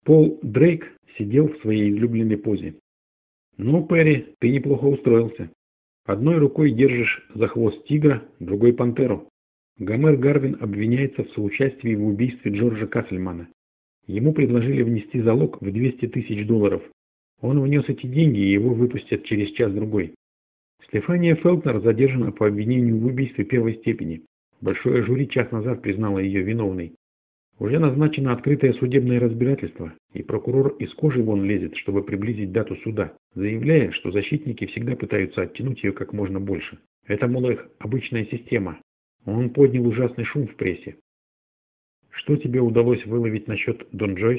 Пол Дрейк сидел в своей излюбленной позе. «Ну, Перри, ты неплохо устроился. Одной рукой держишь за хвост тигра, другой пантеру. Гомер Гарвин обвиняется в соучастии в убийстве Джорджа Кассельмана. Ему предложили внести залог в $200 тысяч. Он внес эти деньги, и его выпустят через час-другой. Стефания Фелтнер задержана по обвинению в убийстве первой степени. Большое жюри час назад признало ее виновной. Уже назначено открытое судебное разбирательство, и прокурор из кожи вон лезет, чтобы приблизить дату суда, заявляя, что защитники всегда пытаются оттянуть ее как можно больше. Это, мол, их обычная система. Он поднял ужасный шум в прессе. Что тебе удалось выловить насчет Дон Джойс?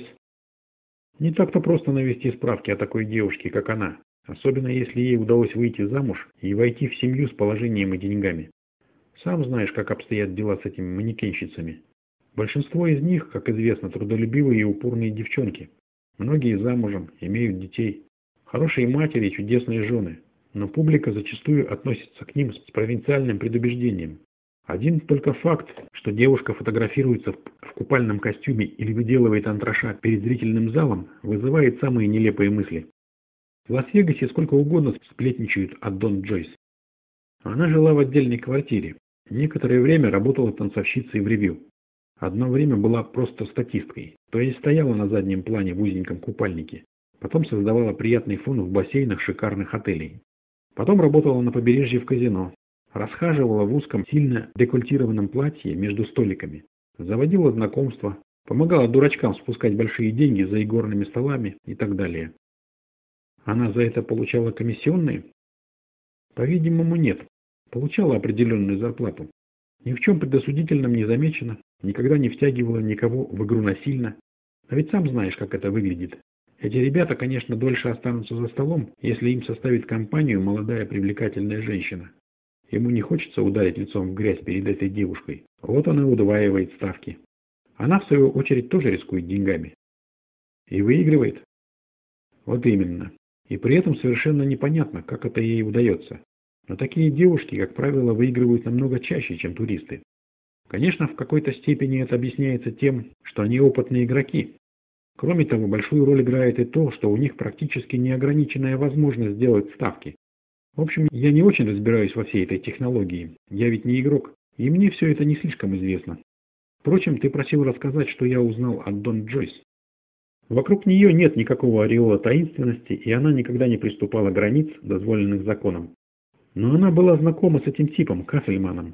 Не так-то просто навести справки о такой девушке, как она, особенно если ей удалось выйти замуж и войти в семью с положением и деньгами. Сам знаешь, как обстоят дела с этими манекенщицами. Большинство из них, как известно, трудолюбивые и упорные девчонки. Многие замужем, имеют детей. Хорошие матери и чудесные жены. Но публика зачастую относится к ним с провинциальным предубеждением. Один только факт, что девушка фотографируется в купальном костюме или выделывает антраша перед зрительным залом, вызывает самые нелепые мысли. В Лас-Вегасе сколько угодно сплетничают о Дон Джойс. Она жила в отдельной квартире. Некоторое время работала танцовщицей в ревью. Одно время была просто статисткой, то есть стояла на заднем плане в узеньком купальнике. Потом создавала приятный фон в бассейнах шикарных отелей. Потом работала на побережье в казино. Расхаживала в узком, сильно декольтированном платье между столиками. Заводила знакомства. Помогала дурачкам спускать большие деньги за игорными столами и так далее. Она за это получала комиссионные? По-видимому, нет. Получала определенную зарплату. Ни в чем предосудительном не замечена, никогда не втягивала никого в игру насильно. А ведь сам знаешь, как это выглядит. Эти ребята, конечно, дольше останутся за столом, если им составит компанию молодая привлекательная женщина. Ему не хочется ударить лицом в грязь перед этой девушкой. Вот он и удваивает ставки. Она, в свою очередь, тоже рискует деньгами. И выигрывает. Вот именно. И при этом совершенно непонятно, как это ей удается. Но такие девушки, как правило, выигрывают намного чаще, чем туристы. Конечно, в какой-то степени это объясняется тем, что они опытные игроки. Кроме того, большую роль играет и то, что у них практически неограниченная возможность сделать ставки. В общем, я не очень разбираюсь во всей этой технологии. Я ведь не игрок, и мне все это не слишком известно. Впрочем, ты просил рассказать, что я узнал от Дон Джойс. Вокруг нее нет никакого ореола таинственности, и она никогда не приступала границ, дозволенных законом. Но она была знакома с этим типом, Кассельманом.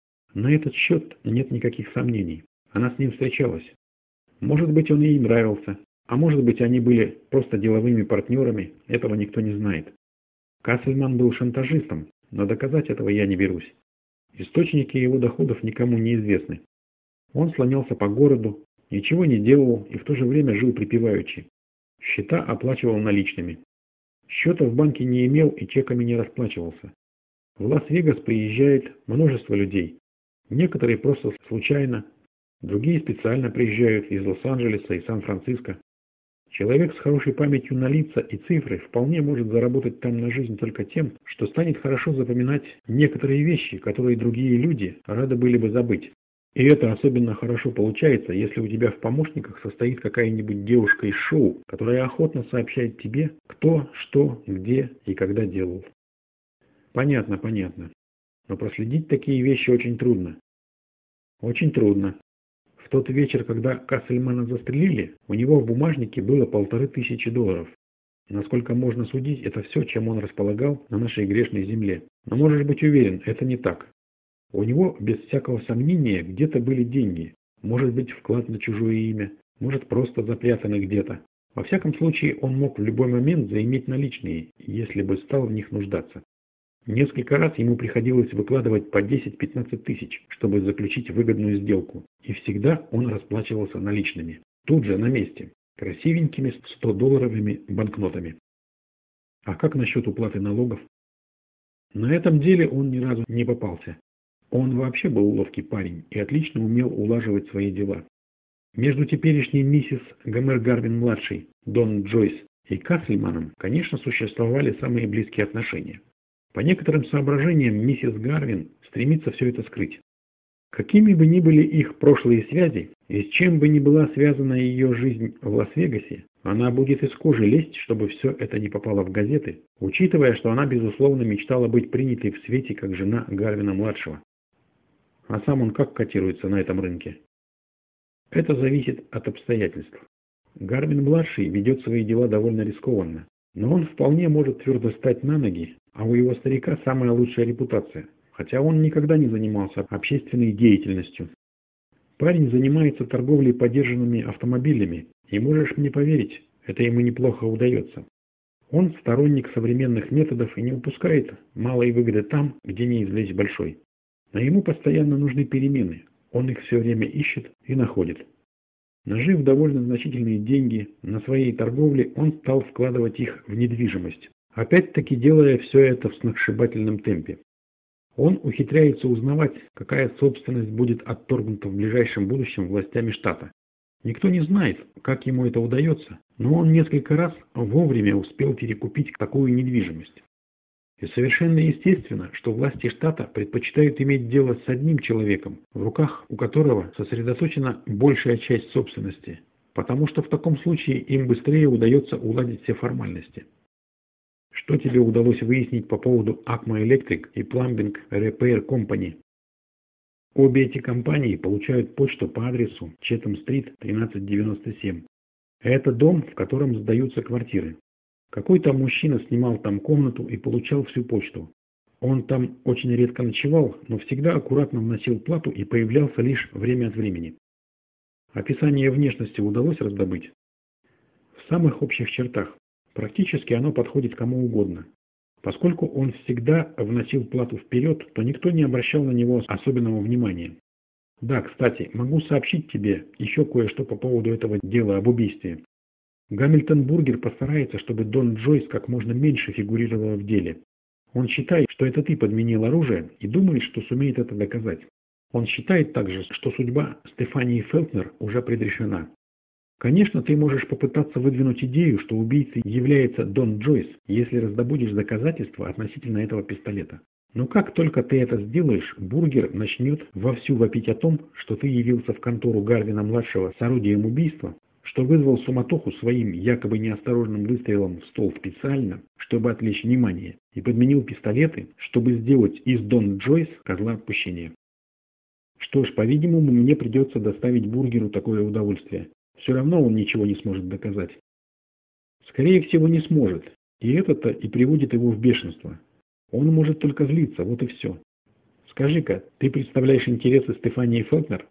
На этот счет нет никаких сомнений. Она с ним встречалась. Может быть, он ей нравился, а может быть, они были просто деловыми партнерами, этого никто не знает. Кассельман был шантажистом, но доказать этого я не берусь. Источники его доходов никому не известны. Он слонялся по городу, ничего не делал и в то же время жил припеваючи. Счета оплачивал наличными. Счета в банке не имел и чеками не расплачивался. В Лас-Вегас приезжает множество людей. Некоторые просто случайно, другие специально приезжают из Лос-Анджелеса и Сан-Франциско. Человек с хорошей памятью на лица и цифры вполне может заработать там на жизнь только тем, что станет хорошо запоминать некоторые вещи, которые другие люди рады были бы забыть. И это особенно хорошо получается, если у тебя в помощниках состоит какая-нибудь девушка из шоу, которая охотно сообщает тебе, кто, что, где и когда делал. Понятно, понятно. Но проследить такие вещи очень трудно. Очень трудно. В тот вечер, когда Кассельмана застрелили, у него в бумажнике было $1500. Насколько можно судить, это все, чем он располагал на нашей грешной земле. Но можешь быть уверен, это не так. У него, без всякого сомнения, где-то были деньги. Может быть, вклад на чужое имя, может, просто запрятаны где-то. Во всяком случае, он мог в любой момент заиметь наличные, если бы стал в них нуждаться. Несколько раз ему приходилось выкладывать по 10-15 тысяч, чтобы заключить выгодную сделку. И всегда он расплачивался наличными. Тут же, на месте. Красивенькими 100-долларовыми банкнотами. А как насчет уплаты налогов? На этом деле он ни разу не попался. Он вообще был ловкий парень и отлично умел улаживать свои дела. Между теперешней миссис Гомер Гарвин-младшей, Дон Джойс, и Кассельманом, конечно, существовали самые близкие отношения. По некоторым соображениям миссис Гарвин стремится все это скрыть. Какими бы ни были их прошлые связи, И с чем бы ни была связана ее жизнь в Лас-Вегасе, она будет из кожи лезть, чтобы все это не попало в газеты, учитывая, что она, безусловно, мечтала быть принятой в свете как жена Гарвина-младшего. А сам он как котируется на этом рынке? Это зависит от обстоятельств. Гарвин-младший ведет свои дела довольно рискованно, но он вполне может твердо стать на ноги, а у его старика самая лучшая репутация, хотя он никогда не занимался общественной деятельностью. Парень занимается торговлей подержанными автомобилями, и можешь мне поверить, это ему неплохо удается. Он сторонник современных методов и не упускает малой выгоды там, где не извлечь большой. Но ему постоянно нужны перемены, он их все время ищет и находит. Нажив довольно значительные деньги на своей торговле, он стал вкладывать их в недвижимость, опять-таки делая все это в сногсшибательном темпе. Он ухитряется узнавать, какая собственность будет отторгнута в ближайшем будущем властями штата. Никто не знает, как ему это удается, но он несколько раз вовремя успел перекупить такую недвижимость. И совершенно естественно, что власти штата предпочитают иметь дело с одним человеком, в руках у которого сосредоточена большая часть собственности, потому что в таком случае им быстрее удается уладить все формальности. Что тебе удалось выяснить по поводу Acma Electric и Plumbing Repair Company? Обе эти компании получают почту по адресу Четхэм-стрит, 1397. Это дом, в котором сдаются квартиры. Какой-то мужчина снимал там комнату и получал всю почту. Он там очень редко ночевал, но всегда аккуратно вносил плату и появлялся лишь время от времени. Описание внешности удалось раздобыть? В самых общих чертах. Практически оно подходит кому угодно. Поскольку он всегда вносил плату вперед, то никто не обращал на него особенного внимания. Да, кстати, могу сообщить тебе еще кое-что по поводу этого дела об убийстве. Гамильтон Бургер постарается, чтобы Дон Джойс как можно меньше фигурировала в деле. Он считает, что это ты подменил оружие и думает, что сумеет это доказать. Он считает также, что судьба Стефании Фелтнер уже предрешена. Конечно, ты можешь попытаться выдвинуть идею, что убийцей является Дон Джойс, если раздобудешь доказательства относительно этого пистолета. Но как только ты это сделаешь, Бургер начнет вовсю вопить о том, что ты явился в контору Гарвина-младшего с орудием убийства, что вызвал суматоху своим якобы неосторожным выстрелом в стол специально, чтобы отвлечь внимание, и подменил пистолеты, чтобы сделать из Дон Джойс козла отпущения. Что ж, по-видимому, мне придется доставить Бургеру такое удовольствие. Все равно он ничего не сможет доказать. Скорее всего, не сможет, и это-то и приводит его в бешенство. Он может только злиться, вот и все. Скажи-ка, ты представляешь интересы Стефании Фелтнер?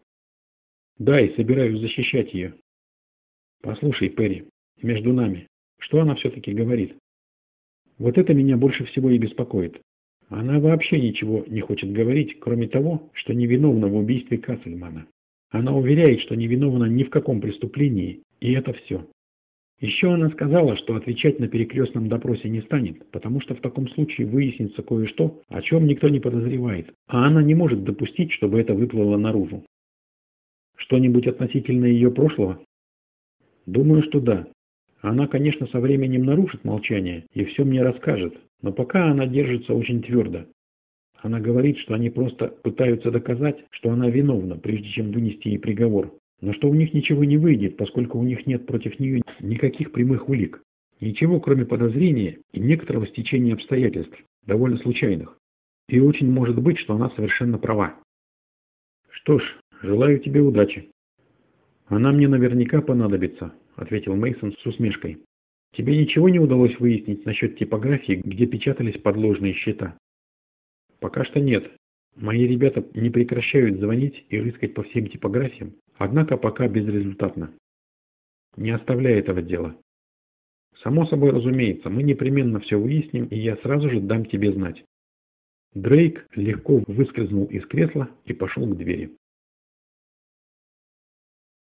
Да, и собираюсь защищать ее. Послушай, Перри, между нами, что она все-таки говорит? Вот это меня больше всего и беспокоит. Она вообще ничего не хочет говорить, кроме того, что невиновна в убийстве Кассельмана. Она уверяет, что невиновна ни в каком преступлении, и это все. Еще она сказала, что отвечать на перекрестном допросе не станет, потому что в таком случае выяснится кое-что, о чем никто не подозревает, а она не может допустить, чтобы это выплыло наружу. Что-нибудь относительно ее прошлого? Думаю, что да. Она, конечно, со временем нарушит молчание и все мне расскажет, но пока она держится очень твердо. Она говорит, что они просто пытаются доказать, что она виновна, прежде чем вынести ей приговор, но что у них ничего не выйдет, поскольку у них нет против нее никаких прямых улик. Ничего, кроме подозрения и некоторого стечения обстоятельств, довольно случайных. И очень может быть, что она совершенно права. Что ж, желаю тебе удачи. Она мне наверняка понадобится, ответил Мейсон с усмешкой. Тебе ничего не удалось выяснить насчет типографии, где печатались подложные счета? Пока что нет. Мои ребята не прекращают звонить и рыскать по всем типографиям, однако пока безрезультатно. Не оставляй этого дела. Само собой разумеется, мы непременно все выясним, и я сразу же дам тебе знать. Дрейк легко выскользнул из кресла и пошел к двери.